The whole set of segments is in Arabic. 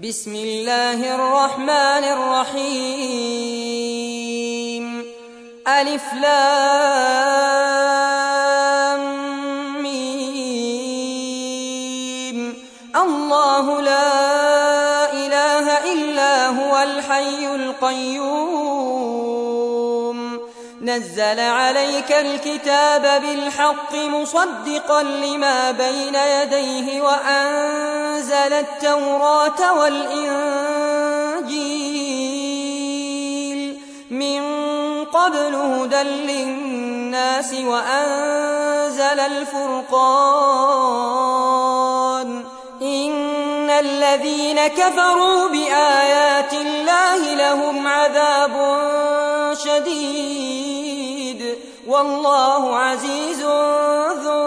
بسم الله الرحمن الرحيم ألف لام ميم الله لا إله إلا هو الحي القيوم نزل عليك الكتاب بالحق مصدقا لما بين يديه وأنزل التوراة والإنجيل من قبل هدى للناس وأنزل الفرقان إن الذين كفروا بآيات الله لهم عذاب شديد والله عزيز ذو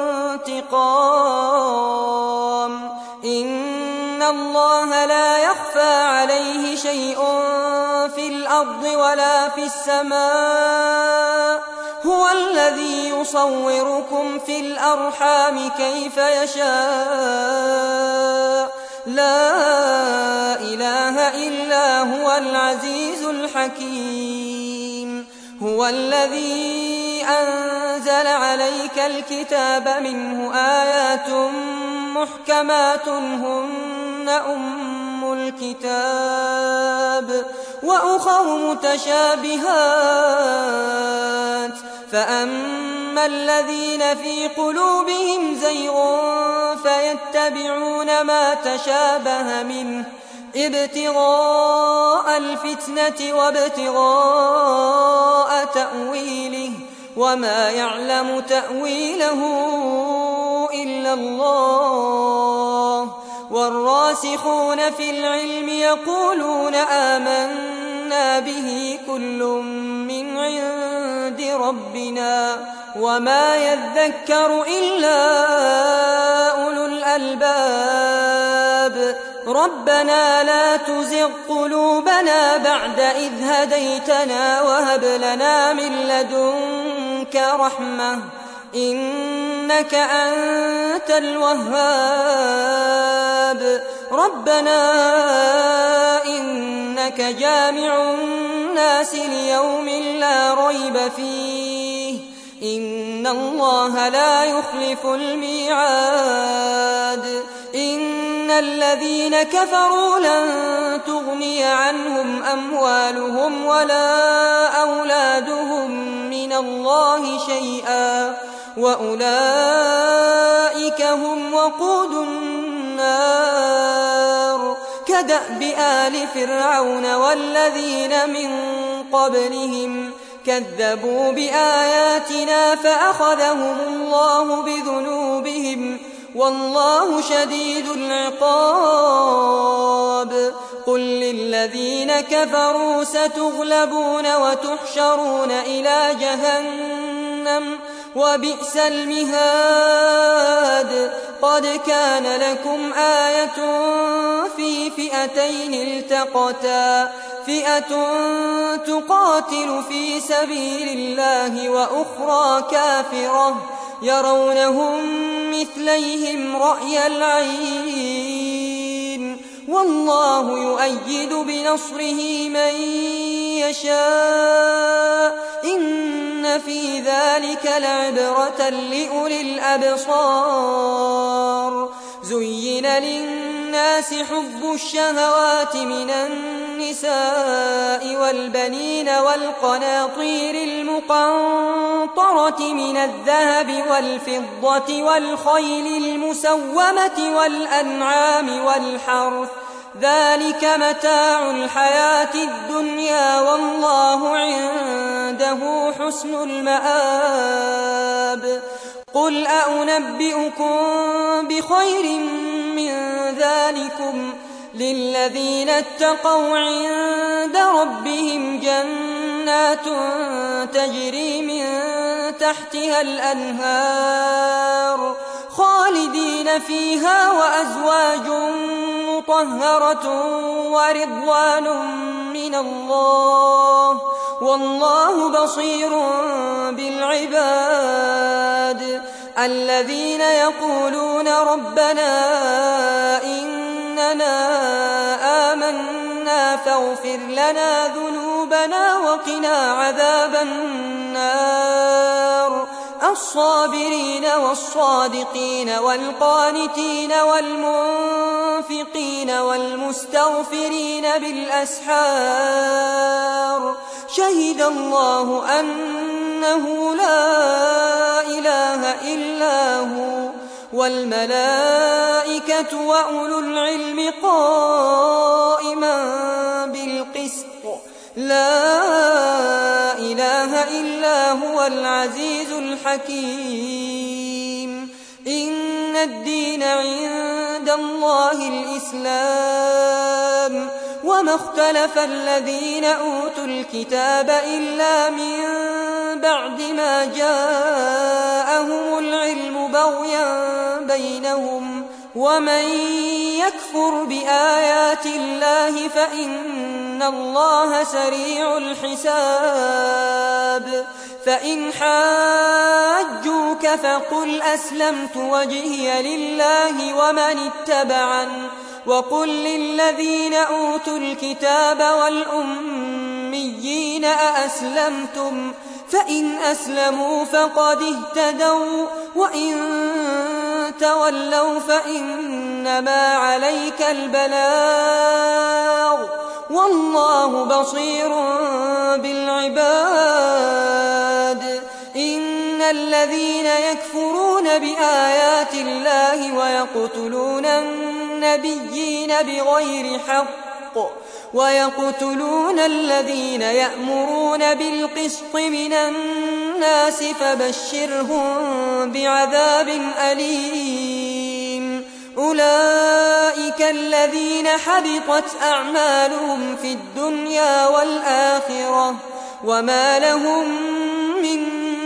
انتقام إن الله لا يخفى عليه شيء في الأرض ولا في السماء هو الذي يصوركم في الأرحام كيف يشاء لا إله إلا هو العزيز الحكيم هو الذي أنزل عليك الكتاب منه آيات محكمات هن أم الكتاب وأخر متشابهات فأما الذين في قلوبهم زيغ فيتبعون ما تشابه منه ابتغاء الفتنة وابتغاء تأويله وما يعلم تأويله إلا الله والراسخون في العلم يقولون آمنا به كل من عند ربنا وما يذكر إلا أولو الألباب ربنا لا تزغ قلوبنا بعد إذ هديتنا وهب لنا من لدنك رحمة إنك أنت الوهاب ربنا إنك جامع الناس ليوم لا ريب فيه إن الله لا يخلف الميعاد إن الذين كفروا لن تغني عنهم أموالهم ولا أولادهم من الله شيئا وأولئك هم وقود النار كدأب آل فرعون والذين من قبلهم كذبوا بآياتنا فأخذهم الله بذنوبهم والله شديد العقاب قل للذين كفروا ستغلبون وتحشرون إلى جهنم وبئس المهاد قد كان لكم آية في فئتين التقتا فئة تقاتل في سبيل الله وأخرى كافرة يرونهم مثليهم رأي العين والله يؤيد بنصره من يشاء إن في ذلك لعبرة لأولي الأبصار زين للناس حب الشهوات من النساء والبنين والقناطير المقنطرة من الذهب والفضة والخيل المسومة والأنعام والحرث ذلك متاع الحياة الدنيا والله عنده حسن المآب قل أنبئكم بخير من ذلكم للذين اتقوا عند ربهم جنات تجري من تحتها الأنهار خالدين فيها وأزواج مطهرة ورضوان من الله والله بصير بالعباد الذين يقولون ربنا إننا أننا آمنا فاغفر لنا ذنوبنا وقنا عذاب النار الصابرين والصادقين والقانتين والمنفقين والمستغفرين بالأسحار شهد الله أنه لا إله إلا هو والملائكة وأولو العلم قائما بالقسط لا إله إلا هو العزيز الحكيم إن الدين عند الله الإسلام وما اختلف الذين أوتوا الكتاب إلا من بعد ما جاءهم العلم بغيا بينهم ومن يكفر بآيات الله فإن الله سريع الحساب فإن حاجوك فقل أسلمت وجهي لله ومن اتبعني وقل للذين أوتوا الكتاب والأميين أأسلمتم فإن أسلموا فقد اهتدوا وإن تولوا فإنما عليك البلاغ والله بصير بالعباد إن الذين يكفرون بآيات الله ويقتلون النبيين بغير حق ويقتلون الذين يأمرون بالقسط من الناس فبشرهم بعذاب أليم أولئك الذين حبطت أعمالهم في الدنيا والآخرة وما لهم من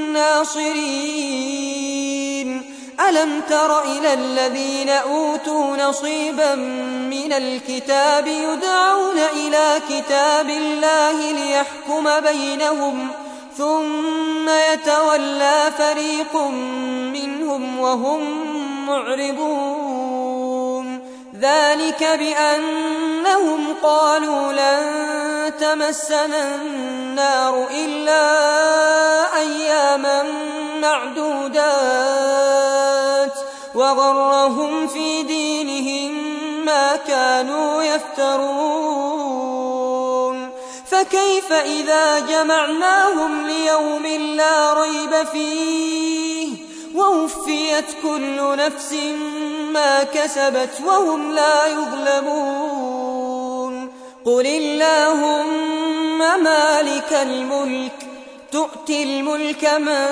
ناصرين ألم تر إلى الذين أوتوا نصيبا من الكتاب يدعون إلى كتاب الله ليحكم بينهم ثم يتولى فريق منهم وهم معرضون ذلك بأنهم قالوا لن تمسنا النار إلا أياما معدودات وغرهم في دينهم ما كانوا يفترون فكيف إذا جمعناهم ليوم لا ريب فيه ووفيت كل نفس ما كسبت وهم لا يظلمون قل اللهم مالك الملك تؤتي الملك من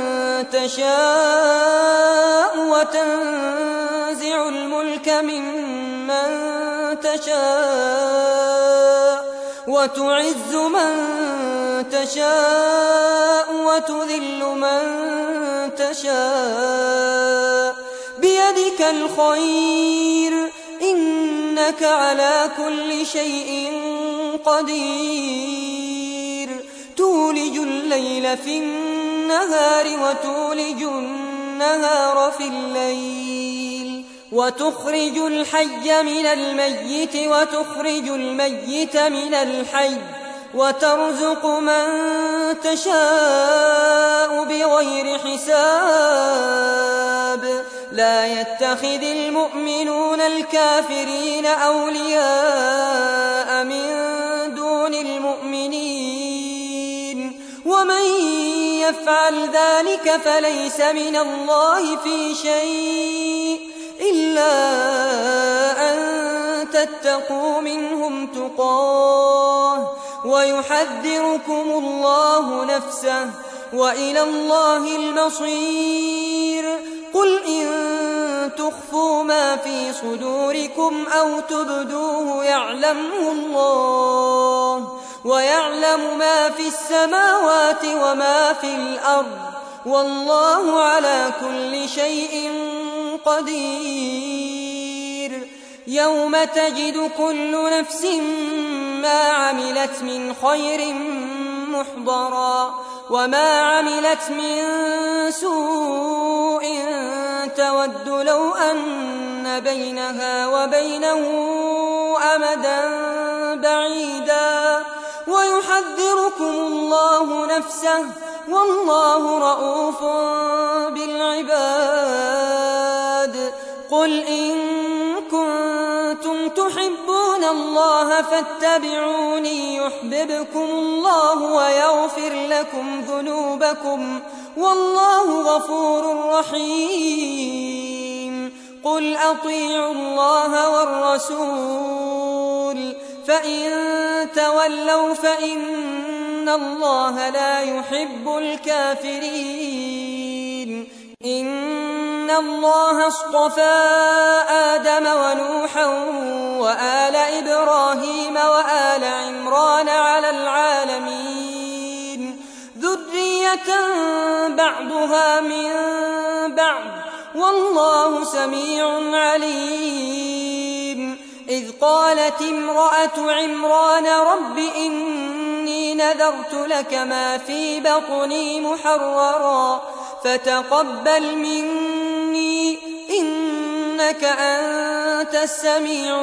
تشاء وتنزع الملك ممن تشاء وتعز من تشاء وتذل من تشاء بيدك الخير إنك على كل شيء قدير تولج الليل في النهار وتولج النهار في الليل وتخرج الحي من الميت وتخرج الميت من الحي وترزق من تشاء بغير حساب لا يتخذ المؤمنون الكافرين أولياء من دون المؤمنين ومن يفعل ذلك فليس من الله في شيء إلا أن تتقوا منهم تقاه ويحذركم الله نفسه وإلى الله المصير قل إن تخفوا ما في صدوركم أو تبدوه يعلمه الله ويعلم ما في السماوات وما في الأرض والله على كل شيء قدير يوم تجد كل نفس ما عملت من خير محضرا وما عملت من سوء تود لو أن تجعلون بينها وبينه أمدا بعيدا ويحذركم الله نفسه والله رءوف بالعباد. قل إن كنتم تحبون الله فاتبعوني يحببكم الله ويغفر لكم ذنوبكم والله غفور رحيم. قل أطيعوا الله والرسول فإن تولوا فإن الله لا يحب الكافرين. إن الله اصطفى آدم ونوحا وآل إبراهيم وآل عمران على العالمين ذرية بعضها من بعض والله سميع عليم. إذ قالت امرأة عمران رب إني نذرت لك ما في بطني محررا فتقبل مني إنك أنت السميع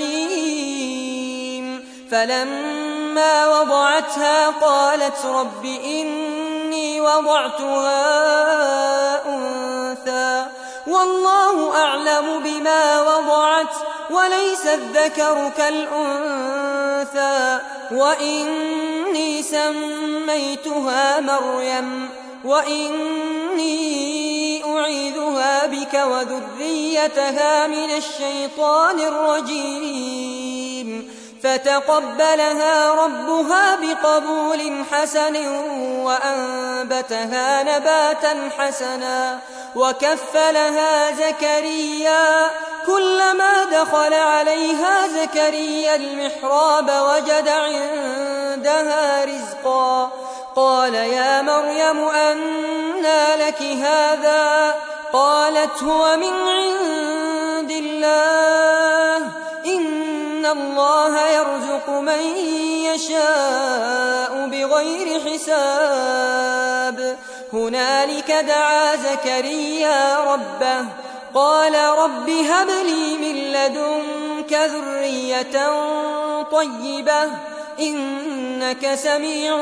العليم. فلما وضعتها قالت رب إني وضعتها أنثى والله أعلم بما وضعت وليس الذكر كالأنثى وإني سميتها مريم وإني أعيذها بك وذريتها من الشيطان الرجيم. فتقبلها ربها بقبول حسن وأنبتها نباتا حسنا وكفلها زكريا. كلما دخل عليها زكريا المحراب وجد عندها رزقا قال يا مريم أنى لك هذا؟ قالت هو من عند الله إن الله يرزق من يشاء بغير حساب. هنالك دعا زكريا ربه قال رب هب لي من لدنك ذرية طيبة إنك سميع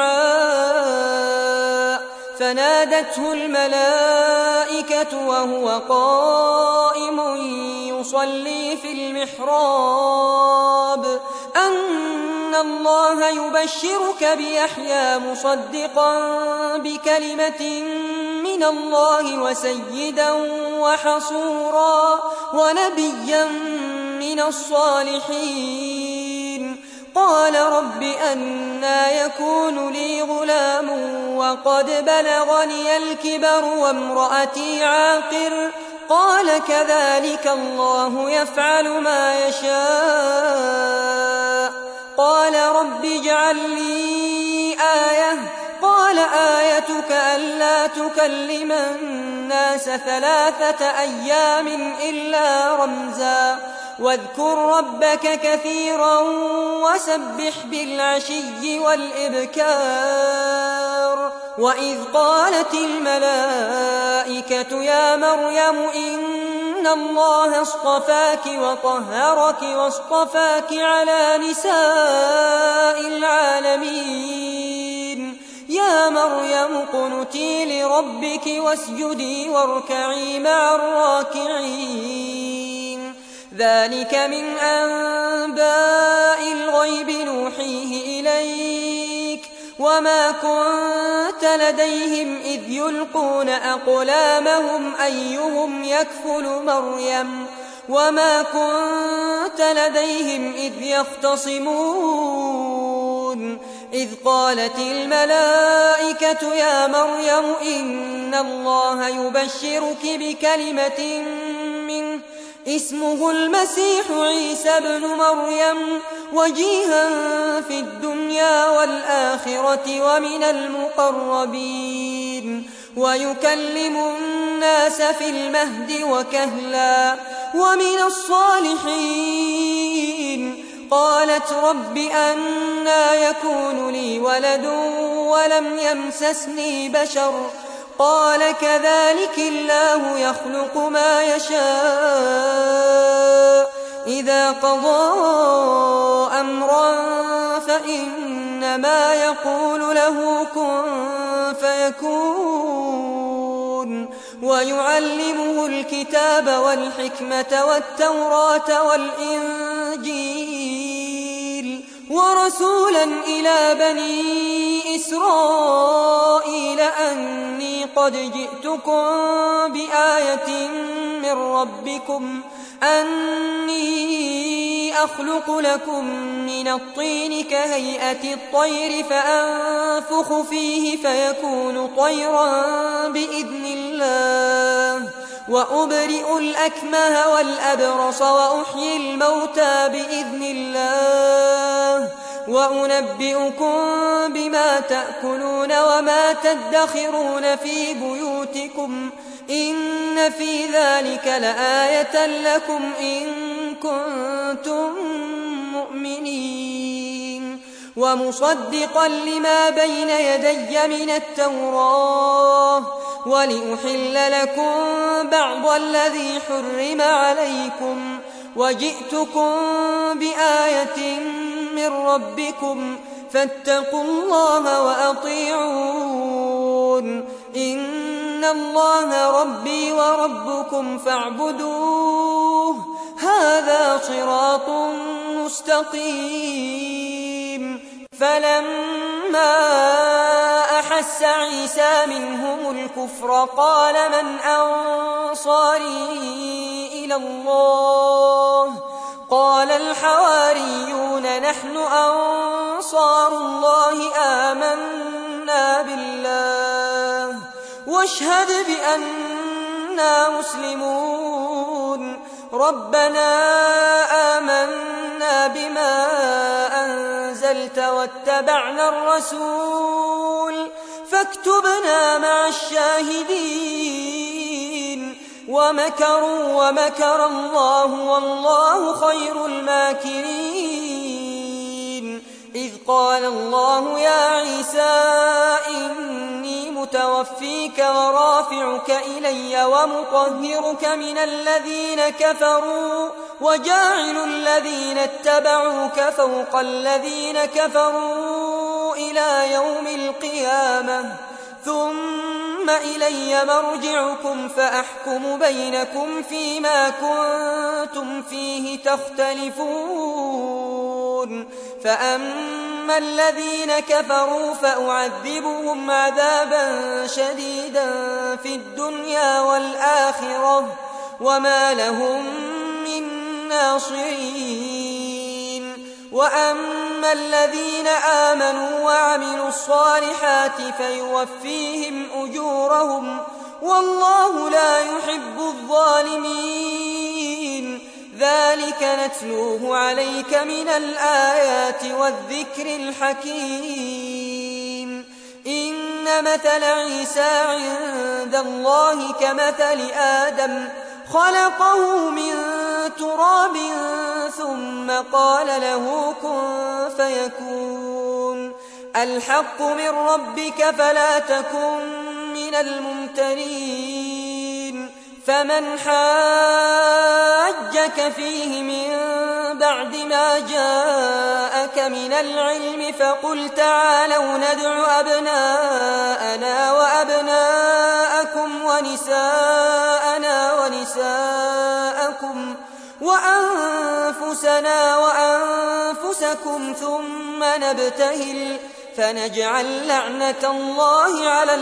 الدعاء. فنادته الملائكة وهو قائم يصلي في المحراب أن الله يبشرك بيحيى مصدقا بكلمة من الله وسيدا وحصورا ونبيا من الصالحين. قال رب أنى يكون لي غلام وقد بلغني الكبر وامرأتي عاقر؟ قال كذلك الله يفعل ما يشاء. قال رب اجعل لي آية. قال آيتك ألا تكلم الناس 3 أيام إلا رمزا واذكر ربك كثيرا وسبح بالعشي والإبكار. وإذ قالت الملائكة يا مريم إن الله اصطفاك وطهرك واصطفاك على نساء العالمين يا مريم اقنتي لربك واسجدي واركعي مع الراكعين. ذلك من أنباء الغيب نوحيه إليك وما كنت لديهم إذ يلقون أقلامهم أيهم يكفل مريم وما كنت لديهم إذ يختصمون. إذ قالت الملائكة يا مريم إن الله يبشرك بكلمة منه اسمه المسيح عيسى ابن مريم وجيها في الدنيا والآخرة ومن المقربين ويكلم الناس في المهد وكهلا ومن الصالحين. قالت رب أنى يكون لي ولد ولم يمسسني بشر قال كذلك الله يخلق ما يشاء إذا قضى أمرا فإنما يقول له كن فيكون ويعلمه الكتاب والحكمة والتوراة والإنجيل ورسولا إلى بني إسرائيل أني قد جئتكم بآية من ربكم أني أخلق لكم من الطين كهيئة الطير فأنفخ فيه فيكون طيرا بإذن الله وأبرئ الأكمه والأبرص وأحيي الموتى بإذن الله وأنبئكم بما تأكلون وما تدخرون في بيوتكم إن في ذلك لآية لكم إن كنتم مؤمنين ومصدقا لما بين يدي من التوراة ولأحل لكم بعض الذي حرم عليكم وجئتكم بآية من ربكم فاتقوا الله وأطيعون إن الله ربي وربكم فاعبدوه هذا صراط مستقيم فلما أحس عيسى منهم الكفر قال من أنصاري إلى الله قال الحواريون نحن أنصار الله آمنا بالله واشهد بأننا مسلمون ربنا آمنا بما أنزلت واتبعنا الرسول فاكتبنا مع الشاهدين ومكروا ومكر الله والله خير الماكرين إذ قال الله يا عيسى إني متوفيك ورافعك إلي ومطهرك من الذين كفروا وجاعل الذين اتبعوك فوق الذين كفروا إلى يوم القيامة ثم إلي مرجعكم فأحكم بينكم فيما كنتم فيه تختلفون فأما الذين كفروا فأعذبهم عذابا شديدا في الدنيا والآخرة وما لهم من ناصرين وأما الذين آمنوا وعملوا الصالحات فيوفيهم أجورهم والله لا يحب الظالمين ذلك نتلوه عليك من الآيات والذكر الحكيم إن مثل عيسى عند الله كمثل آدم خلقه من تراب ثم قال له كن فيكون الحق من ربك فلا تكن من الممترين فمن حاجك فيه من بعد ما جاءك من العلم فقل تعالوا ندع أبناءنا وأبناءكم ونساءنا ونساءكم وأنفسنا وأنفسكم ثم نبتهل فنجعل لعنة الله على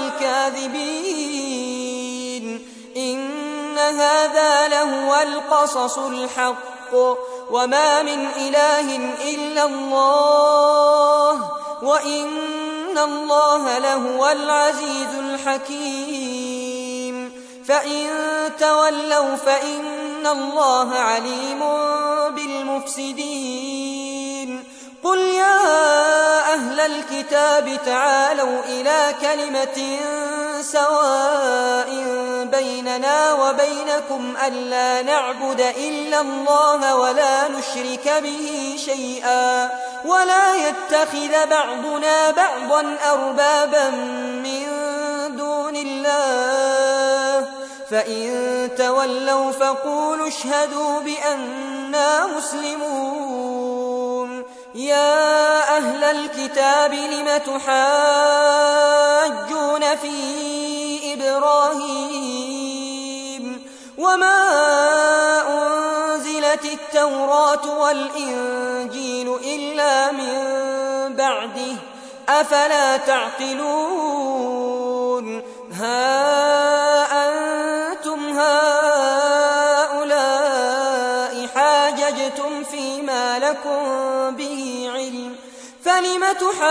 الكاذبين إن هذا لهو القصص الحق وما من إله إلا الله وإن الله لهو العزيز الحكيم فإن تولوا فإن الله عليم بالمفسدين قل يا أهل الكتاب تعالوا إلى كلمة سواء بيننا وبينكم ألا نعبد إلا الله ولا نشرك به شيئا ولا يتخذ بعضنا بعضا أربابا من دون الله الله فإن تولوا فقولوا اشهدوا بأننا مسلمون يا أهل الكتاب لم تحاجون في إبراهيم وما أنزلت التوراة والإنجيل إلا من بعده أفلا تعقلون ها أنتم هؤلاء حاججتم فيما لكم به علم فلم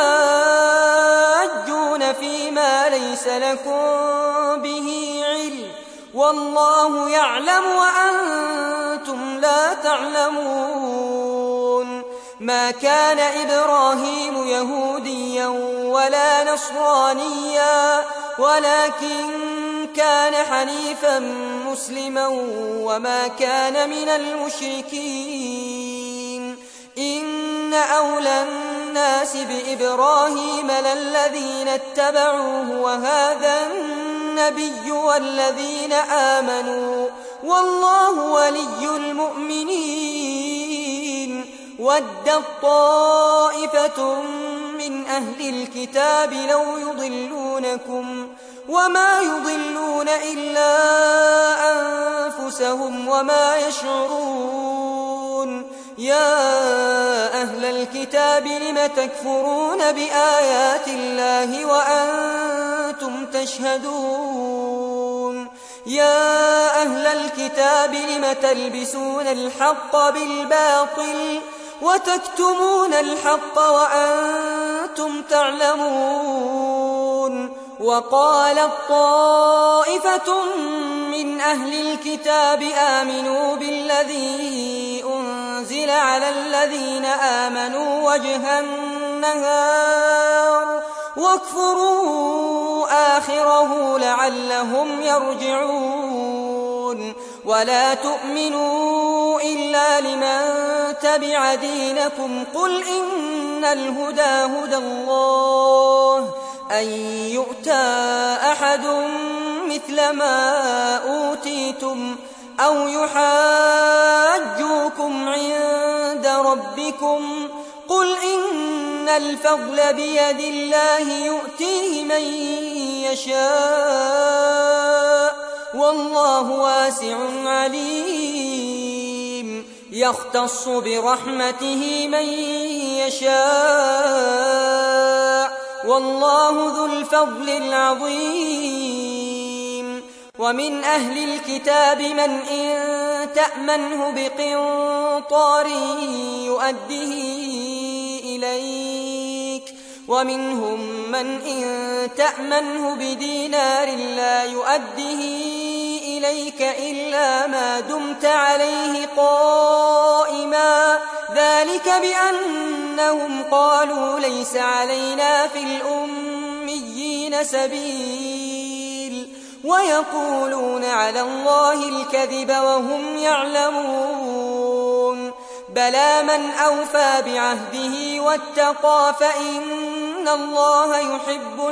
تحاجون فيما ليس لكم به علم والله يعلم وأنتم لا تعلمون ما كان إبراهيم يهوديا ولا نصرانيا ولكن كان حنيفا مسلما وما كان من المشركين إن أولى الناس بإبراهيم للذين اتبعوه وهذا النبي والذين آمنوا والله ولي المؤمنين ودت طائفة من أهل الكتاب لو يضلونكم وما يضلون إلا أنفسهم وما يشعرون يا أهل الكتاب لم تكفرون بآيات الله وأنتم تشهدون يا أهل الكتاب لم تلبسون الحق بالباطل وتكتمون الحق وأنتم تعلمون وقالت طائفة من أهل الكتاب آمنوا بالذي أنزل على الذين آمنوا وجه النهار واكفروا آخره لعلهم يرجعون ولا تؤمنوا إلا لمن تبع دينكم قل إن الهدى هدى الله أن يؤتى أحد مثل ما أوتيتم أو يحاجوكم عند ربكم قل إن الفضل بيد الله يؤتيه من يشاء والله واسع عليم يختص برحمته من يشاء والله ذو الفضل العظيم ومن أهل الكتاب من إن تأمنه بقنطار يؤده إليك ومنهم من إن تأمنه بدينار لا يؤده إليك إلا ما دمت عليه قائما ذلك بأنهم قالوا ليس علينا في الأميين سبيل ويقولون على الله الكذب وهم يعلمون بلى من أوفى بعهده واتقى فإن الله يحب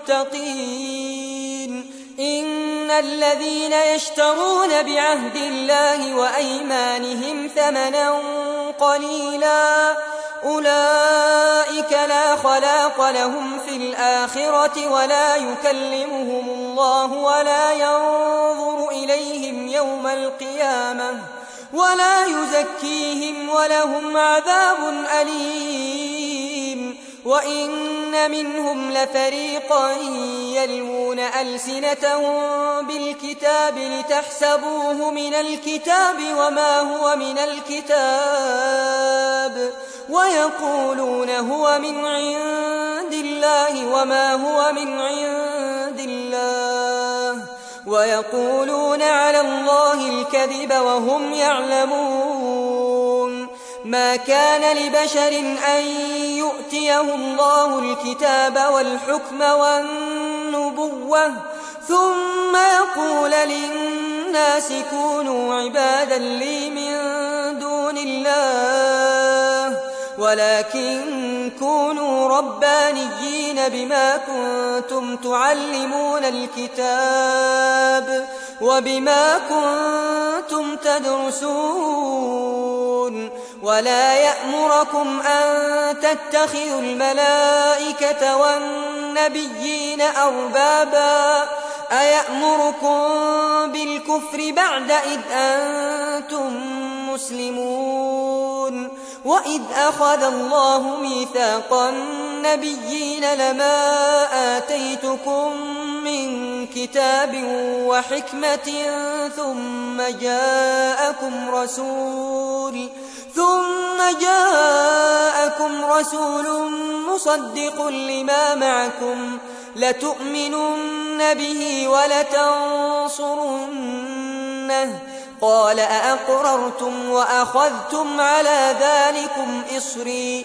المتقين إن الذين يشترون بعهد الله وأيمانهم ثمنا قليلا أولئك لا خلاق لهم في الآخرة ولا يكلمهم الله ولا ينظر إليهم يوم القيامة ولا يزكيهم ولهم عذاب أليم وإن منهم لفريقا يلوون ألسنتهم بالكتاب لتحسبوه من الكتاب وما هو من الكتاب ويقولون هو من عند الله وما هو من عند الله ويقولون على الله الكذب وهم يعلمون ما كان لبشر أن يؤتيه الله الكتاب والحكم والنبوة ثم يقول للناس كونوا عبادا لي من دون الله ولكن كونوا ربانيين بما كنتم تعلمون الكتاب وبما كنتم تدرسون ولا يأمركم أن تتخذوا الملائكة والنبيين أربابا أيأمركم بالكفر بعد إذ أنتم مسلمون وإذ أخذ الله ميثاق النبيين لما آتيتكم من كتاب وحكمة ثم جاءكم رسول مصدق لما معكم لتؤمنن به ولتنصرنه قال أأقررتم وأخذتم على ذلكم إصري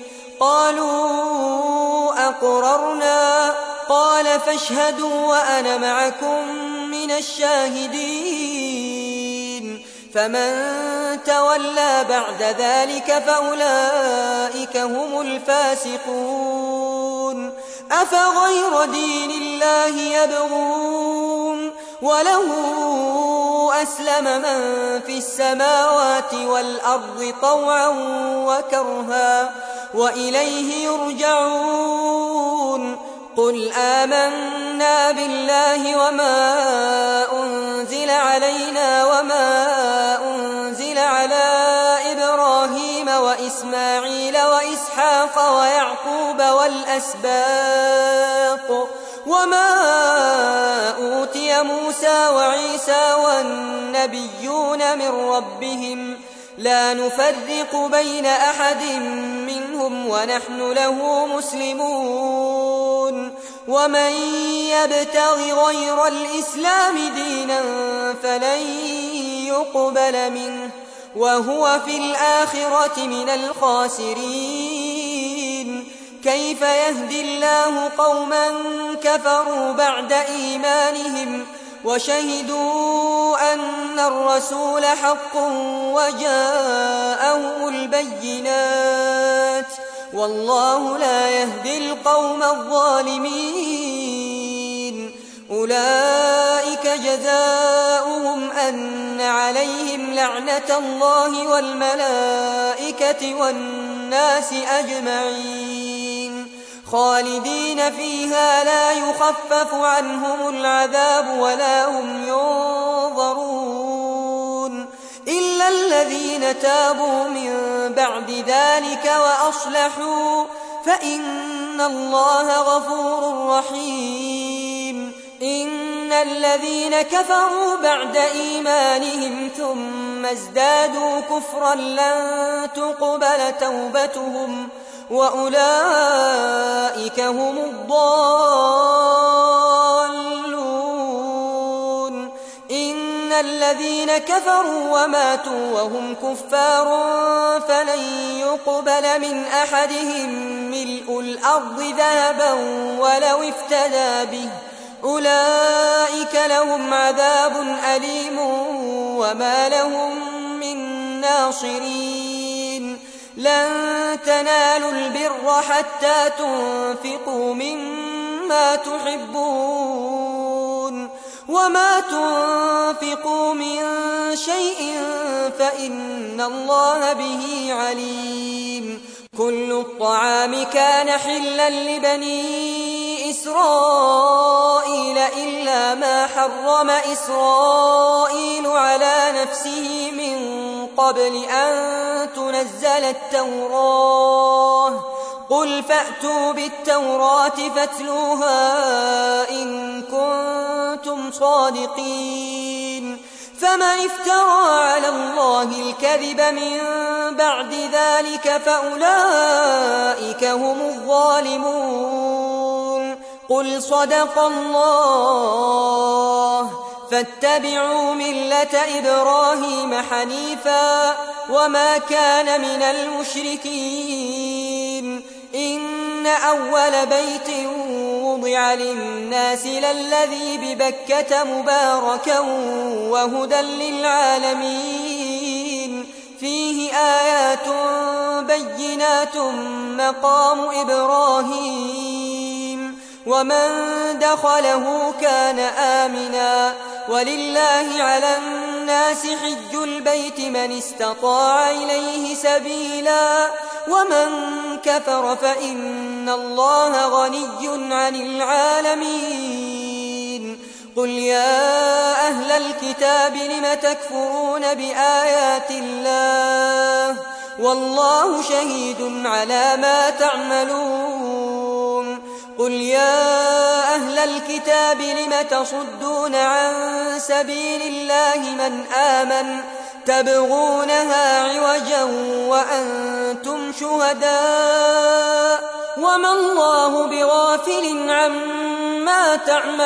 قالوا أقررنا قال فاشهدوا وأنا معكم من الشاهدين فمن تولى بعد ذلك فأولئك هم الفاسقون أفغير دين الله يبغون وله أسلم من في السماوات والأرض طوعا وكرها وإليه يرجعون قل آمنا بالله وما أنزل علينا وما أنزل على إبراهيم وإسماعيل وإسحاق ويعقوب والأسباط وما أوتي موسى وعيسى والنبيون من ربهم لا نفرق بين أحد منهم ونحن له مسلمون ومن يبتغ غير الإسلام دينا فلن يقبل منه وهو في الآخرة من الخاسرين كيف يهدي الله قوما كفروا بعد إيمانهم وشهدوا أن الرسول حق وجاءهم البينات والله لا يهدي القوم الظالمين أولئك جزاؤهم أن عليهم لعنة الله والملائكة والناس أجمعين خالدين فيها لا يخفف عنهم العذاب ولا هم ينظرون إلا الذين تابوا من بعد ذلك وأصلحوا فإن الله غفور رحيم إن الذين كفروا بعد إيمانهم ثم ازدادوا كفرا لن تقبل توبتهم وأولئك هم الضالون إن الذين كفروا وماتوا وهم كفار فلن يقبل من أحدهم ملء الأرض ذهبا ولو افتدى به أولئك لهم عذاب أليم وما لهم من ناصرين لن تنالوا البر حتى تنفقوا مما تحبون وما تنفقوا من شيء فإن الله به عليم كل الطعام كان حلا لبني إسرائيل إلا ما حرم إسرائيل على نفسه من قبل أن تنزل التوراة قل فأتوا بالتوراة فاتلوها إن كنتم صادقين فمن افترى على الله الكذب من بعد ذلك فأولئك هم الظالمون قل صدق الله فاتبعوا ملة إبراهيم حنيفا وما كان من المشركين إن أول بيت وضع للناس للذي ببكة مباركا وهدى للعالمين فيه آيات بينات مقام إبراهيم ومن دخله كان آمنا ولله على الناس حج البيت من استطاع إليه سبيلا ومن كفر فإن الله غني عن العالمين قل يا أهل الكتاب لم تكفرون بآيات الله والله شهيد على ما تعملون قل يا أهل الكتاب لم تصدون عن سبيل الله من آمن تبغونها عوجا وأنتم شهداء وما الله بغافل عما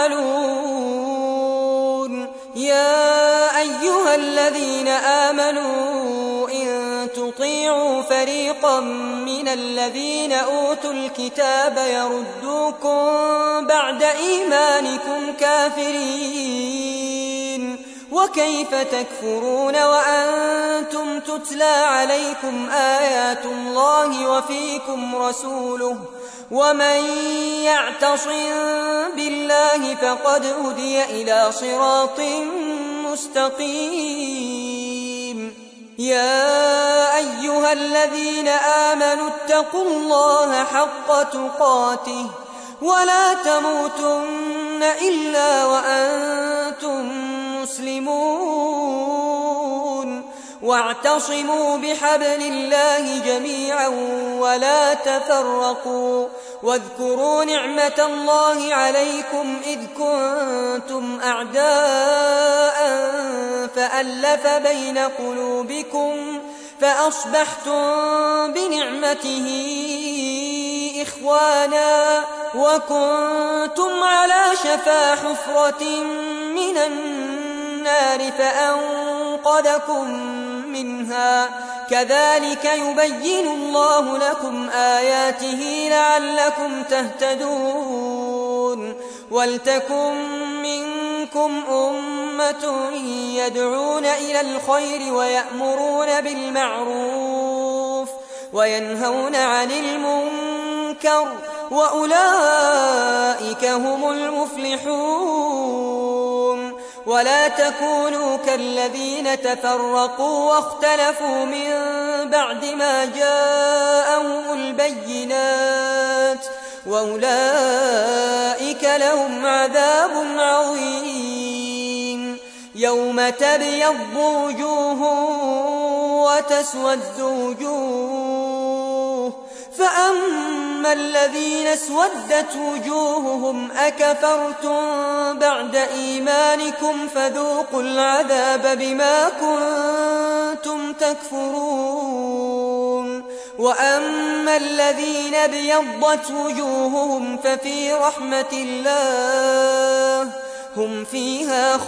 تعملون يا أيها الذين آمنوا إن تطيعوا فريقا من الذين أوتوا الكتاب يردوكم بعد إيمانكم كافرين وكيف تكفرون وأنتم تتلى عليكم آيات الله وفيكم رسوله ومن يعتصم بالله فقد هدي إلى صراط مستقيم يا أيها الذين آمنوا اتقوا الله حق تقاته ولا تموتن إلا وأنتم مسلمون واعتصموا بحبل الله جميعا ولا تفرقوا واذكروا نعمة الله عليكم إذ كنتم أعداء فألف بين قلوبكم فأصبحتم بنعمته إخوانا وكنتم على شفا حفرة من النار فأنقذكم منها كذلك يبين الله لكم آياته لعلكم تهتدون ولتكن منكم أمة يدعون إلى الخير ويأمرون بالمعروف وينهون عن المنكر وأولئك هم المفلحون ولا تكونوا كالذين تفرقوا واختلفوا من بعد ما جاءهم البينات وأولئك لهم عذاب عظيم يوم تبيض وجوه وتسود وجوه فأما الذين اسودت وجوههم أكفرتم بعد إيمانكم فذوقوا العذاب بما كنتم تكفرون وأما الذين ابيضت وجوههم ففي رحمة الله هم فيها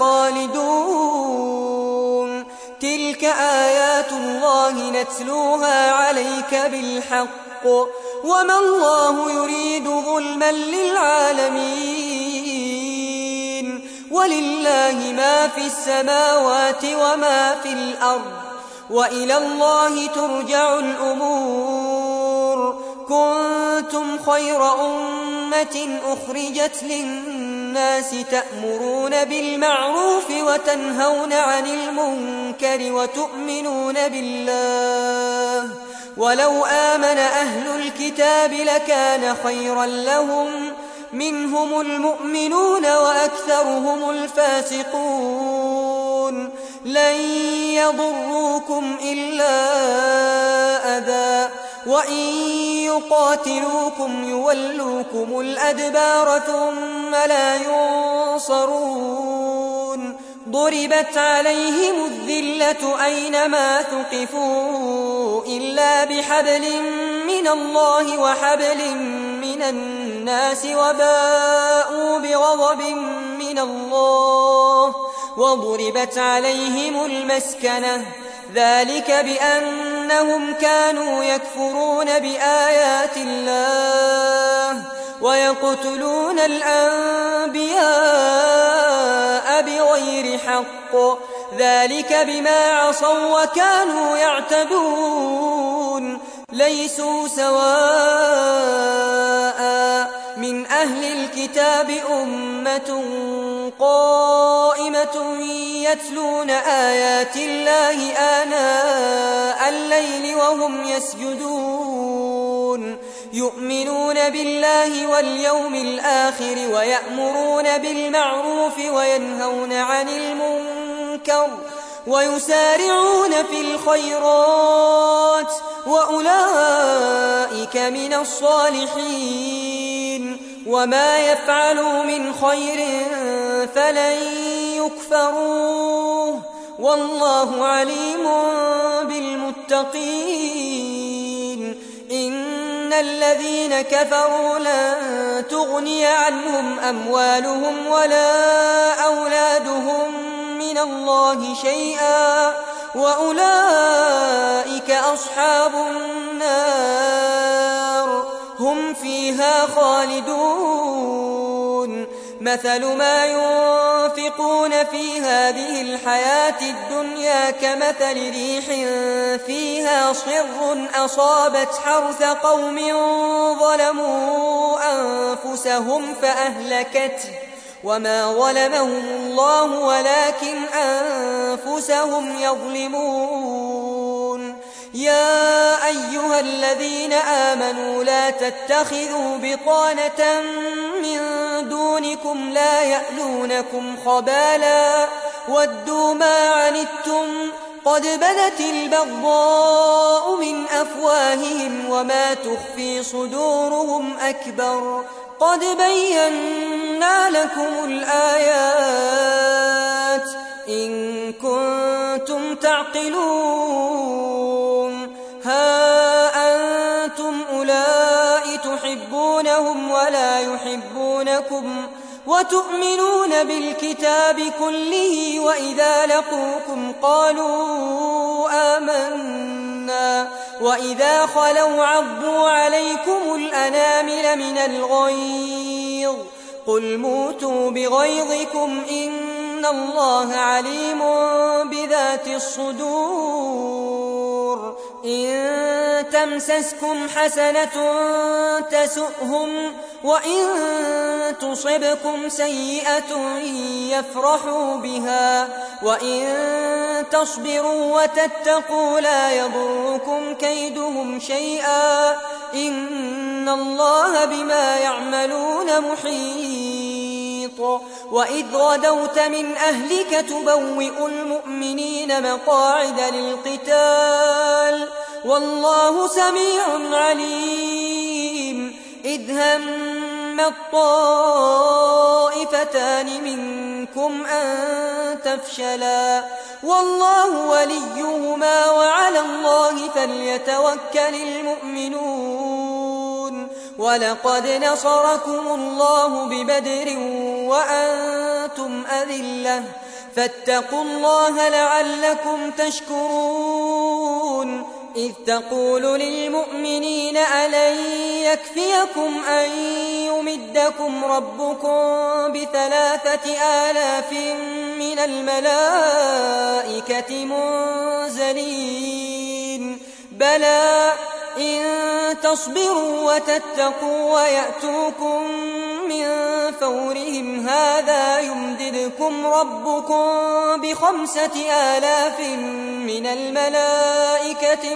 خالدون تلك آيات الله نتلوها عليك بالحق وما الله يريد ظلما للعالمين ولله ما في السماوات وما في الأرض وإلى الله ترجع الأمور كنتم خير أمة أخرجت للناس تأمرون بالمعروف وتنهون عن المنكر وتؤمنون بالله ولو آمن أهل الكتاب لكان خيرا لهم منهم المؤمنون وأكثرهم الفاسقون لن يضروكم إلا أذى وإن يقاتلوكم يولوكم الأدبار ثم لا ينصرون ضربت عليهم الذلة أينما ثقفوا إلا بحبل من الله وحبل من الناس وباءوا بغضب من الله وضربت عليهم المسكنة ذلك بأنهم كانوا يكفرون بآيات الله ويقتلون الأنبياء بغير حق ذلك بما عصوا وكانوا يعتدون ليسوا سواء من أهل الكتاب أمة قائمة يتلون آيات الله آناء الليل وهم يسجدون يؤمنون بالله واليوم الآخر ويأمرون بالمعروف وينهون عن المنكر ويسارعون في الخيرات وأولئك من الصالحين وما يفعلوا من خير فلن يكفروه والله عليم بالمتقين إن الذين كفروا لن تغني عنهم أموالهم ولا أولادهم من الله شيئا وأولئك أصحاب النار هم فيها خالدون مثل ما ينفقون في هذه الحياة الدنيا كمثل ريح فيها صر أصابت حرث قوم ظلموا أنفسهم فأهلكته وما ظلمهم الله ولكن أنفسهم يظلمون يا أيها الذين آمنوا لا تتخذوا بطانة من دونكم لا يألونكم خبالا ودوا ما عنتم قد بدت البغضاء من أفواههم وما تخفي صدورهم أكبر قد بينا لكم الآيات إن كنتم تعقلون ها أنتم أولئك تحبونهم ولا يحبونكم وتؤمنون بالكتاب كله وإذا لقوكم قالوا آمنا وإذا خلوا عضوا عليكم الأنامل من الغيظ قل موتوا بغيظكم إن الله عليم بذات الصدور إن تمسسكم حسنة تسؤهم وإن تصبكم سيئة يفرحوا بها وإن تصبروا وتتقوا لا يضركم كيدهم شيئا إن الله بما يعملون محيط وإذ غدوت من أهلك تبوئ المؤمنين مقاعد للقتال والله سميع عليم إذ هم الطائفتان منكم أن تفشلا والله وليهما وعلى الله فليتوكل المؤمنون ولقد نصركم الله ببدر وأنتم أذلة فاتقوا الله لعلكم تشكرون إذ تقول للمؤمنين ألن يكفيكم أن يمدكم ربكم ب3,000 من الملائكة منزلين بلى إن تصبروا وتتقوا ويأتوكم من فورهم هذا يمددكم ربكم ب5,000 من الملائكة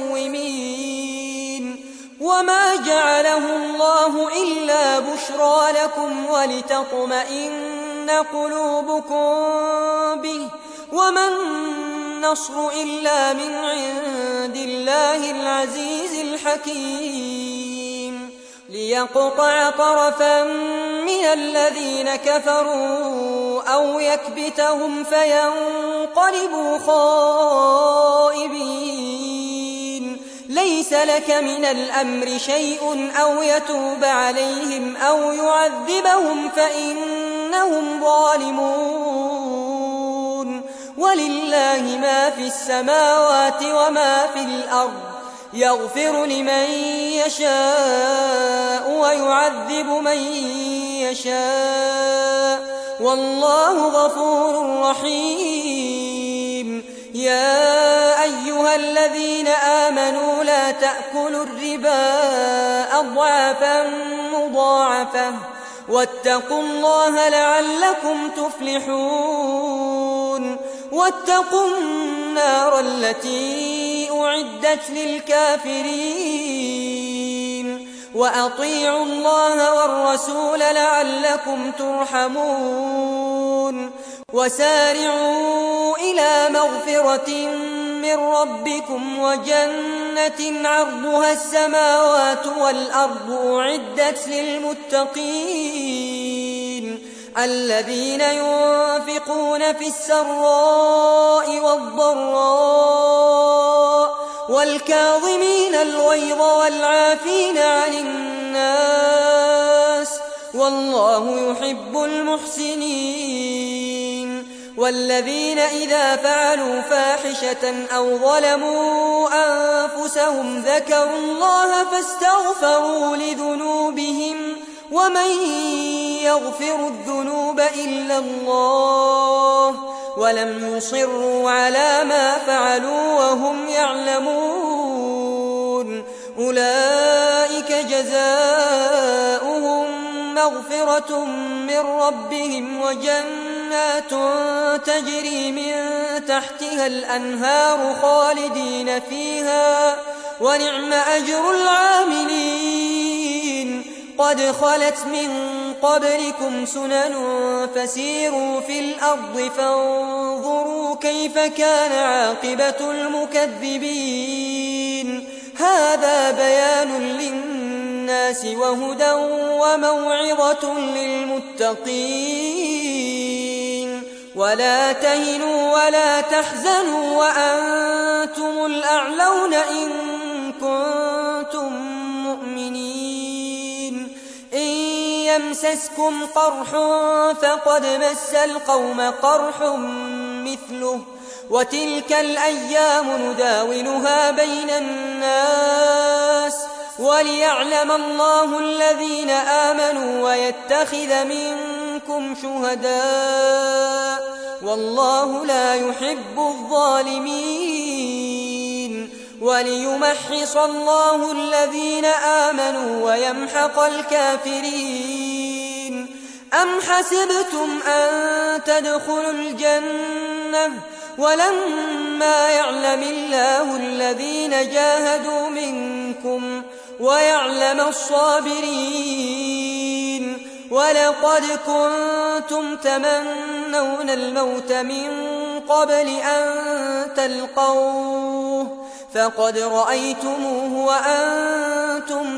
مسومين وما جعله الله إلا بشرى لكم ولتطمئن قلوبكم به وما النصر إلا من عند الله العزيز الحكيم ليقطع طرفا من الذين كفروا أو يكبتهم فينقلبوا خائبين ليس لك من الأمر شيء أو يتوب عليهم أو يعذبهم فإنهم ظالمون ولله ما في السماوات وما في الأرض يغفر لمن يشاء ويعذب من يشاء والله غفور رحيم يا أيها الذين آمنوا لا تأكلوا الربا أضعافا مضاعفة واتقوا الله لعلكم تفلحون واتقوا النار التي أعدت للكافرين وأطيعوا الله والرسول لعلكم ترحمون وسارعوا إلى مغفرة من ربكم وجنة عرضها السماوات والأرض أعدت للمتقين الذين ينفقون في السراء والضراء والكاظمين الغيظ والعافين عن الناس والله يحب المحسنين والذين إذا فعلوا فاحشة أو ظلموا أنفسهم ذكروا الله فاستغفروا لذنوبهم ومن يغفر الذنوب إلا الله ولم يصروا على ما فعلوا وهم يعلمون أولئك جزاؤهم مغفرة من ربهم وجنات تجري من تحتها الأنهار خالدين فيها ونعم أجر العاملين قد خلت من قبلكم سنن فسيروا في الأرض فانظروا كيف كان عاقبة المكذبين هذا بيان للناس وهدى وموعظة للمتقين ولا تهنوا ولا تحزنوا وأنتم الأعلون إن كنتم مؤمنين إن يمسسكم قرح فقد مس القوم قرح مثله وتلك الأيام نداولها بين الناس وليعلم الله الذين آمنوا ويتخذ منكم شهداء والله لا يحب الظالمين وليمحص الله الذين آمنوا ويمحق الكافرين أم حسبتم أن تدخلوا الجنة ولما يعلم الله الذين جاهدوا منكم ويعلم الصابرين ولقد كنتم تمنون الموت من قبل أن تلقوه فقد رأيتموه وأنتم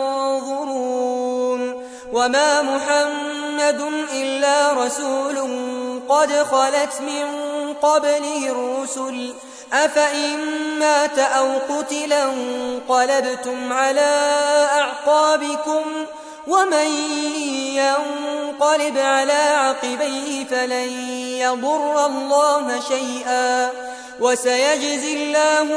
تنظرون وما محمد إلا رسول قد خلت من قبله الرسل أفإن مات أو قتلا انقلبتم على أعقابكم ومن ينقلب على عقبيه فلن يضر الله شيئا وسيجزي الله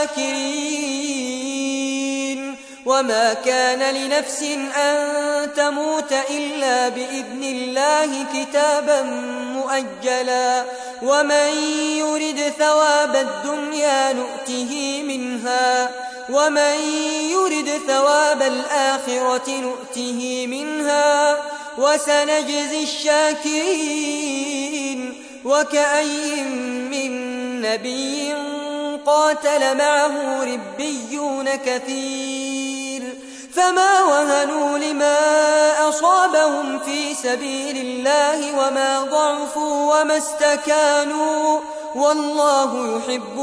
الشاكرين وما كان لنفس أن تموت إلا بإذن الله كتابا مؤجلا ومن يرد ثواب الدنيا نؤته منها ومن يرد ثواب الآخرة نؤته منها وسنجزي الشاكرين وكأي من نبي قاتل معه ربيون كثير فما وهنوا لما أصابهم في سبيل الله وما ضعفوا وما استكانوا والله يحب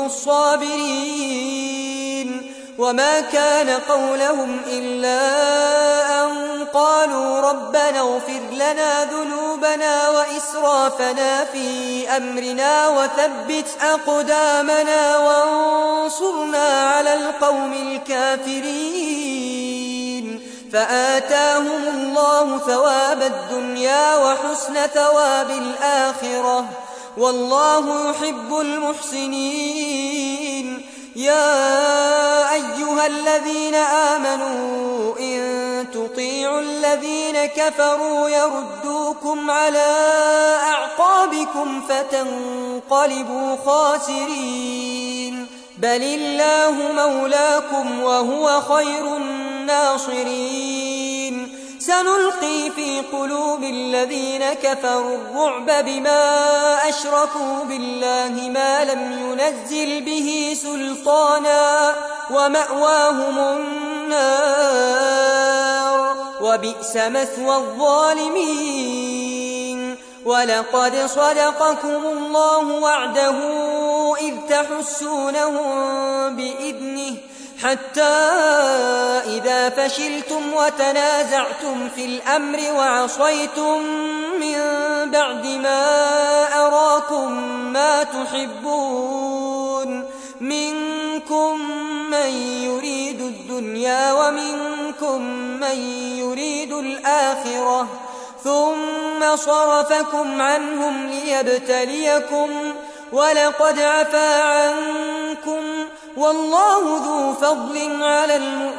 الصابرين وما كان قولهم إلا أن قالوا ربنا اغفر لنا ذنوبنا وإسرافنا في أمرنا وثبت أقدامنا وانصرنا على القوم الكافرين فآتاهم الله ثواب الدنيا وحسن ثواب الآخرة والله يحب المحسنين يا أيها الذين آمنوا إن تطيعوا الذين كفروا يردوكم على أعقابكم فتنقلبوا خاسرين بل الله مولاكم وهو خير الناصرين سنلقي في قلوب الذين كفروا الرعب بما أشركوا بالله ما لم ينزل به سلطانا ومأواهم النار وبئس مثوى الظالمين ولقد صدقكم الله وعده إذ تحسونهم بإذنه حتى إذا فشلتم وتنازعتم في الأمر وعصيتم من بعد ما أراكم ما تحبون منكم من يريد الدنيا ومنكم من يريد الآخرة ثم صرفكم عنهم ليبتليكم ولقد عفا عنكم والله ذو فضل على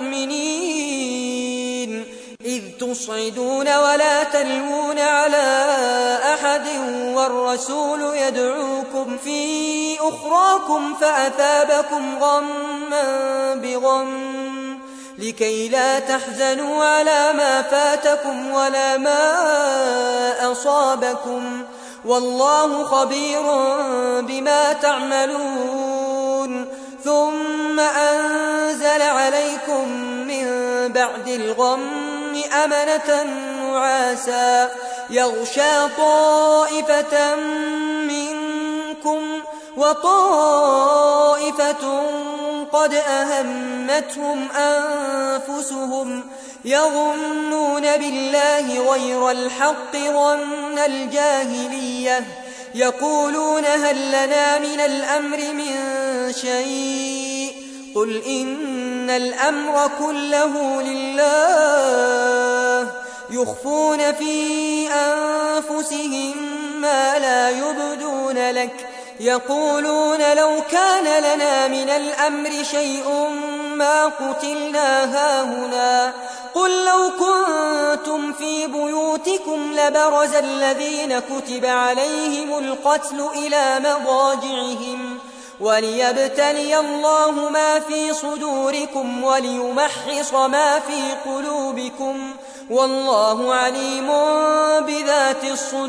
المؤمنين إذ تصعدون ولا تلوون على أحد والرسول يدعوكم في أخراكم فأثابكم غما بغم لكي لا تحزنوا على ما فاتكم ولا ما أصابكم والله خبير بما تعملون ثم أنزل عليكم من بعد الغم أمنة نعاسا يغشى طائفة منكم وطائفة قد أهمتهم أنفسهم يظنون بالله غير الحق ظن الجاهلية يقولون هل لنا من الأمر من شيء قل إن الأمر كله لله يخفون في أنفسهم ما لا يبدون لك يقولون لو كان لنا من الأمر شيء ما قتلنا هاهنا قل لو كنتم في بيوتكم لبرز الذين كتب عليهم القتل إلى مضاجعهم وليبتلي الله ما في صدوركم وليمحص ما في قلوبكم والله عليم بذات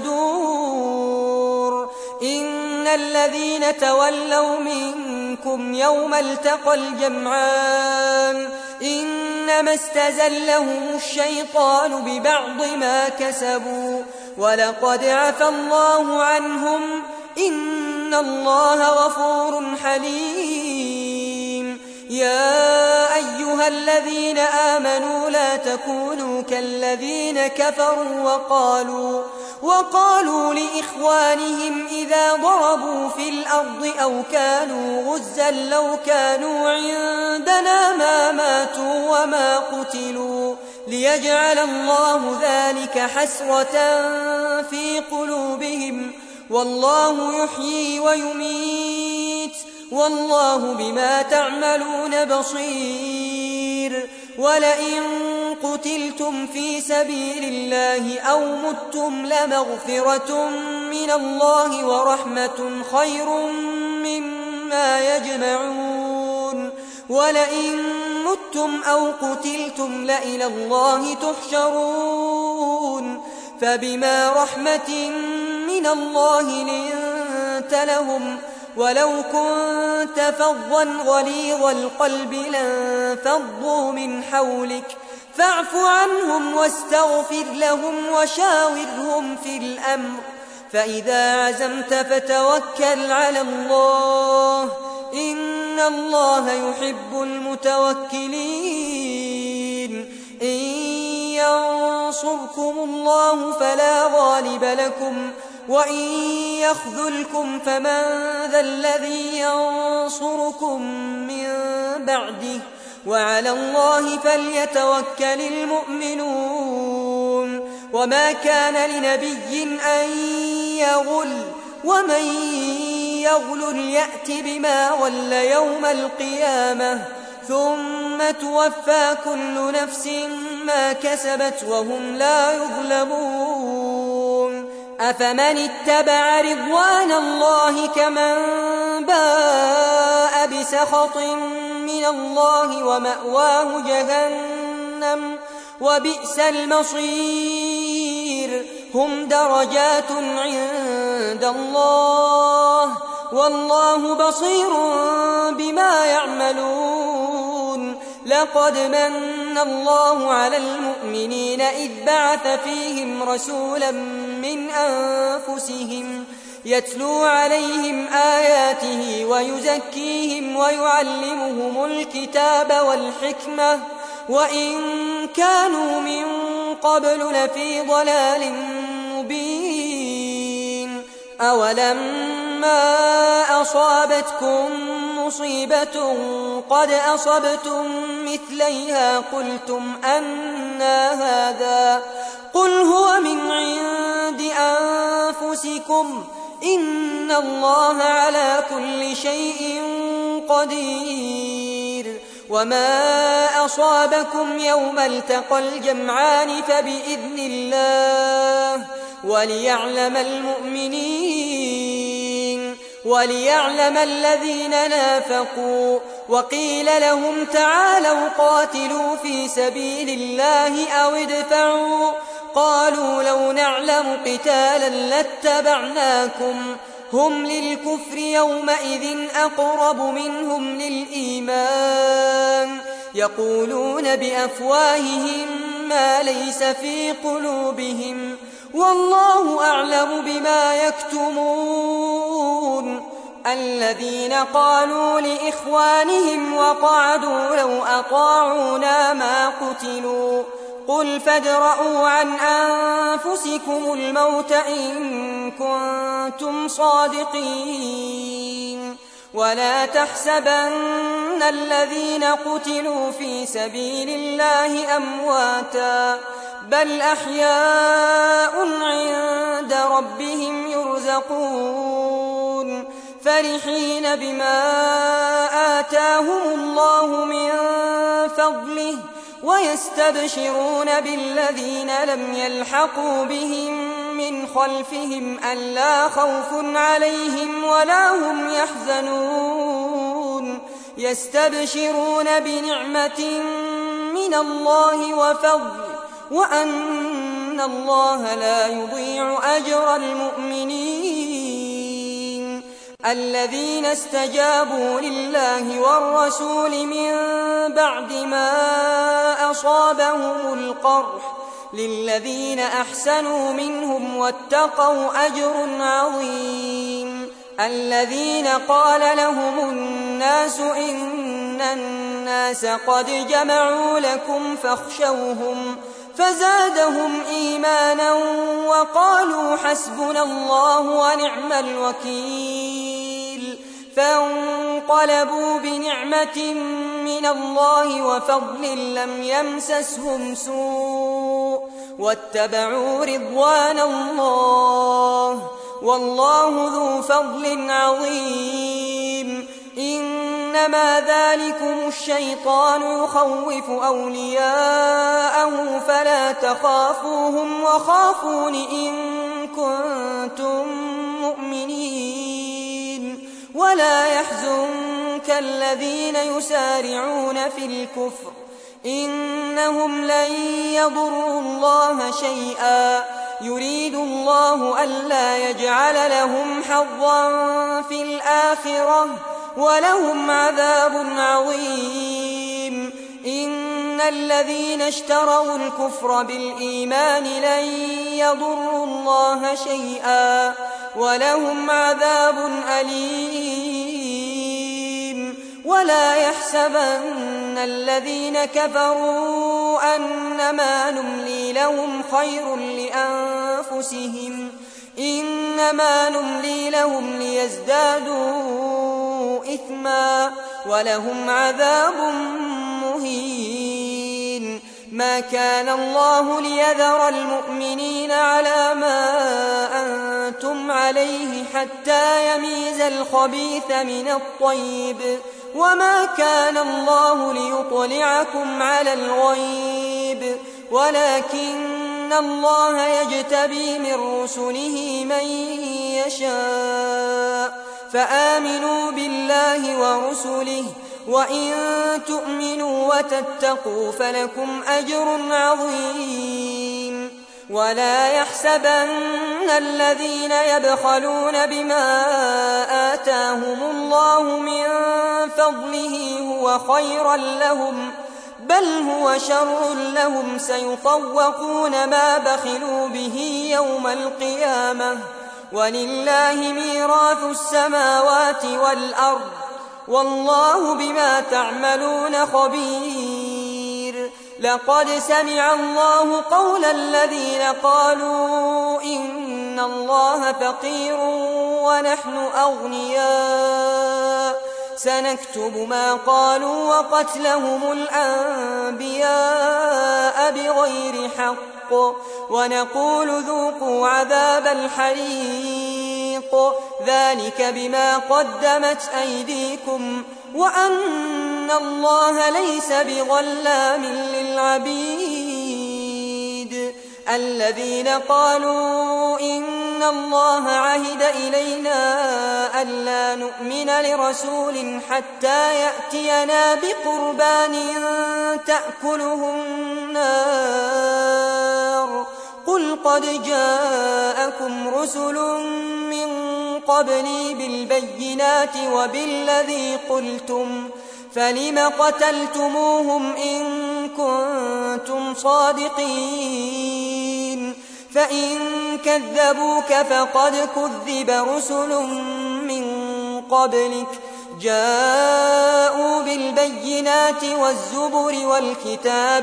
الصدور إن الذين تولوا منكم يوم التقى الجمعان إنما استزلهم الشيطان ببعض ما كسبوا ولقد عفى الله عنهم إن الله غفور حليم يا أيها الذين آمنوا لا تكونوا كالذين كفروا وقالوا لإخوانهم إذا ضربوا في الأرض أو كانوا غزا لو كانوا عندنا ما ماتوا وما قتلوا ليجعل الله ذلك حسرة في قلوبهم والله يحيي ويميت والله بما تعملون بصير ولئن قتلتم في سبيل الله أو متم لمغفرة من الله ورحمة خير مما يجمعون ولئن متم أو قتلتم لإلى الله تحشرون فبما رحمة من الله لنت لهم ولو كنت فظا غليظ القلب لانفضوا من حولك فاعف عنهم واستغفر لهم وشاورهم في الأمر فإذا عزمت فتوكل على الله إن الله يحب المتوكلين إن ينصركم الله فلا غالب لكم وإن يخذلكم فمن ذا الذي ينصركم من بعده وعلى الله فليتوكل المؤمنون وما كان لنبي أن يغل ومن يغل يأت بما غل يوم القيامة ثم توفى كل نفس ما كسبت وهم لا يظلمون أفمن اتبع رضوان الله كمن باء بسخط من الله ومأواه جهنم وبئس المصير هم درجات عند الله والله بصير بما يعملون لقد من الله على المؤمنين إذ بعث فيهم رسولا من أنفسهم يتلو عليهم آياته ويزكيهم ويعلمهم الكتاب والحكمة وإن كانوا من قبل لفي ضلال مبين أولما أصابتكم مصيبة قد أصبتم مثليها قلتم أنى هذا قل هو من عند أنفسكم إن الله على كل شيء قدير وما أصابكم يوم التقى الجمعان فبإذن الله وليعلم الذين نافقوا وقيل لهم تعالوا قاتلوا في سبيل الله أو ادفعوا قالوا لو نعلم قتالا لاتبعناكم هم للكفر يومئذ أقرب منهم للإيمان يقولون بأفواههم ما ليس في قلوبهم والله أعلم بما يكتمون الذين قالوا لإخوانهم وقعدوا لو أطاعونا ما قتلوا قل فادرءوا عن أنفسكم الموت إن كنتم صادقين ولا تحسبن الذين قتلوا في سبيل الله أمواتا بل أحياء عند ربهم يرزقون فرحين بما آتاهم الله من فضله ويستبشرون بالذين لم يلحقوا بهم من خلفهم ألا خوف عليهم ولا هم يحزنون يستبشرون بنعمة من الله وفضل وأن الله لا يضيع أجر المؤمنين الذين استجابوا لله والرسول من بعد ما أصابهم القرح للذين أحسنوا منهم واتقوا أجر عظيم الذين قال لهم الناس إن الناس قد جمعوا لكم فاخشوهم فزادهم إيمانا وقالوا حسبنا الله ونعم الوكيل فانقلبوا بنعمة من الله وفضل لم يمسسهم سوء واتبعوا رضوان الله والله ذو فضل عظيم إنما ذلكم الشيطان يخوف أولياءه فلا تخافوهم وخافون إن كنتم مؤمنين ولا يحزنك الذين يسارعون في الكفر إنهم لن يضروا الله شيئا يريد الله ألا يجعل لهم حظا في الآخرة ولهم عذاب عظيم إن الذين اشتروا الكفر بالإيمان لن يضروا الله شيئا ولهم عذاب أليم ولا يحسبن الذين كفروا أنما نملي لهم خير لأنفسهم إنما نملي لهم ليزدادوا إثما ولهم عذاب مهين ما كان الله ليذر المؤمنين على ما أنتم عليه حتى يميز الخبيث من الطيب وما كان الله ليطلعكم على الغيب ولكن الله يجتبي من رسله من يشاء فآمنوا بالله ورسله وإن تؤمنوا وتتقوا فلكم أجر عظيم ولا يحسبن الذين يبخلون بما آتاهم الله من فضله هو خيرا لهم بل هو شر لهم سيطوقون ما بخلوا به يوم القيامة ولله ميراث السماوات والأرض والله بما تعملون خبير لقد سمع الله قول الذين قالوا إن الله فقير ونحن أغنياء سنكتب ما قالوا وقتلهم الأنبياء بغير حق ونقول ذوقوا عذاب الحريق ذلك بما قدمت أيديكم وأن الله ليس بظلام للعبيد الذين قالوا إن الله عهد إلينا ألا نؤمن لرسول حتى يأتينا بقربان تأكله النار قل قد جاءكم رسل من قبلي بالبينات وبالذي قلتم فلم قتلتموهم إن كنتم صادقين فإن كذبوك فقد كذب رسل من قبلك جاءوا بالبينات والزبر والكتاب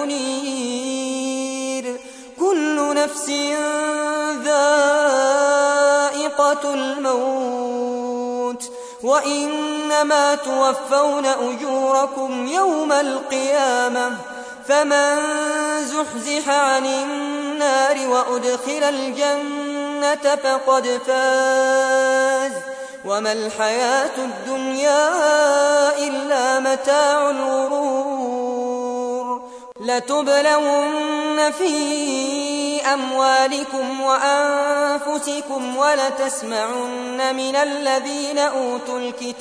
المنير كل نفس ذائقة الموت وإنما توفون أجوركم يوم القيامة فمن زحزح عن النار وأدخل الجنة فقد فاز وما الحياة الدنيا إلا متاع الغرور لتبلون في أموالكم وأنفسكم ولتسمعن من الذين أوتوا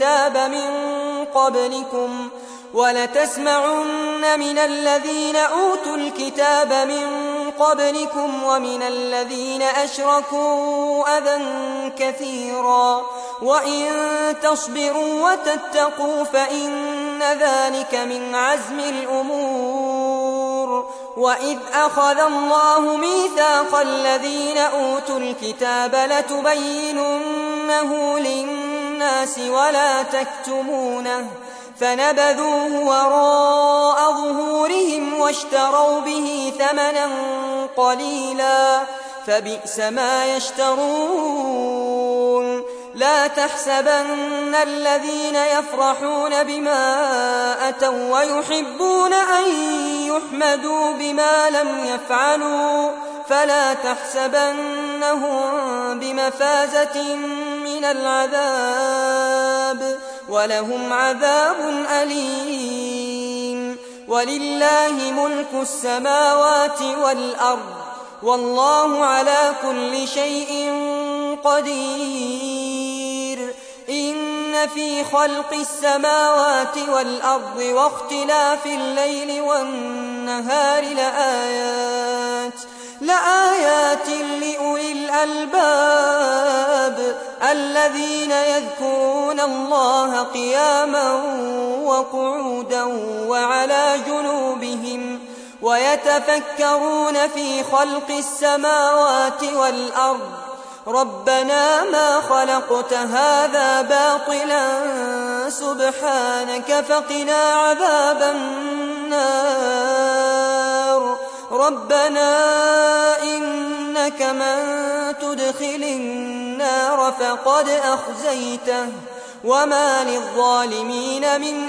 الكتاب من قبلكم ومن الذين أشركوا أذى كثيرا وإن تصبروا وتتقوا فإن ذلك من عزم الأمور وإذ أخذ الله ميثاق الذين أوتوا الكتاب لتبيننه للناس ولا تكتمونه فنبذوه وراء ظهورهم واشتروا به ثمنا قليلا فبئس ما يشترون لا تحسبن الذين يفرحون بما أتوا ويحبون أن يحمدوا بما لم يفعلوا فلا تحسبنهم بمفازة من العذاب ولهم عذاب أليم ولله ملك السماوات والأرض والله على كل شيء قدير إن في خلق السماوات والأرض واختلاف الليل والنهار لآيات لأولي الألباب الذين يذكرون الله قياما وقعودا وعلى جنوبهم ويتفكرون في خلق السماوات والأرض ربنا ما خلقت هذا باطلا سبحانك فقنا عذاب النار ربنا إنك من تدخل النار فقد أخزيته وما للظالمين من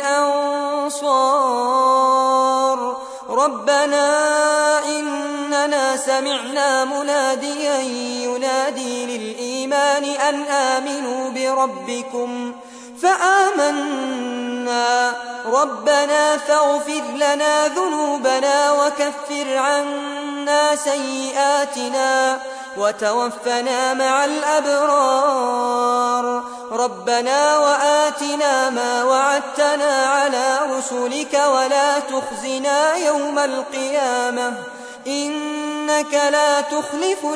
أنصار ربنا إننا سمعنا مناديا ينادي للإيمان أن آمنوا بربكم فآمنا عنا ربنا فاغفر لنا ذنوبنا وكفر عنا سيئاتنا وتوفنا مع الأبرار ربنا وآتنا ما وعدتنا على رسلك ولا تخزنا يوم القيامة إنك لا تخلف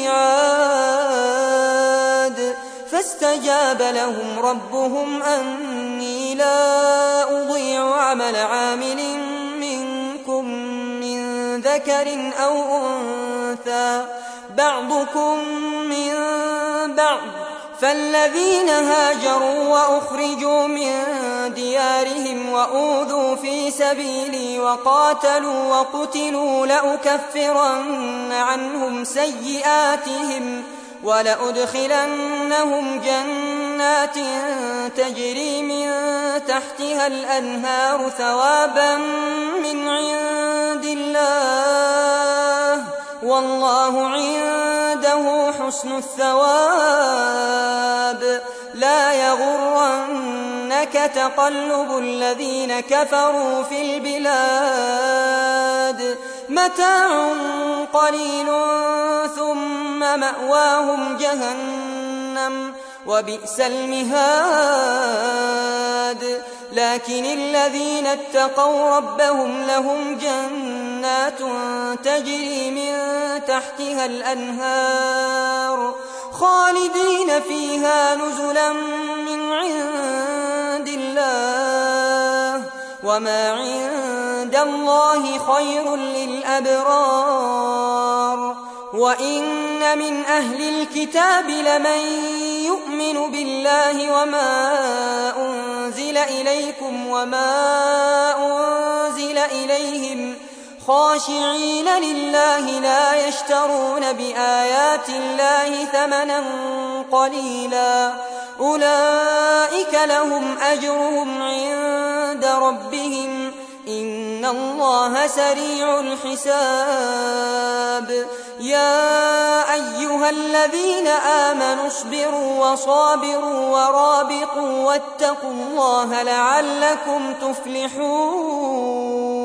الميعاد فاستجاب لهم ربهم أني لا أضيع عمل عامل منكم من ذكر أو أنثى بعضكم من بعض فالذين هاجروا وأخرجوا من ديارهم وأوذوا في سبيلي وقاتلوا وقتلوا لأكفرن عنهم سيئاتهم ولأدخلنهم جنات تجري من تحتها الأنهار ثوابا من عند الله والله عنده حسن الثواب لا يغرنك تقلب الذين كفروا في البلاد متاع قليل ثم مأواهم جهنم وبئس المهاد لكن الذين اتقوا ربهم لهم جنات تجري من تحتها الأنهار خالدين فيها نزلا من عند الله وما عند الله خير للأبرار وإن من أهل الكتاب لمن يؤمن بالله وما أنزل إليكم وما أنزل إليهم خاشعين لله لا يشترون بآيات الله ثمنا قليلا أولئك لهم أجرهم عند ربهم إن الله سريع الحساب يا أيها الذين آمنوا اصبروا وصابروا ورابطوا واتقوا الله لعلكم تفلحون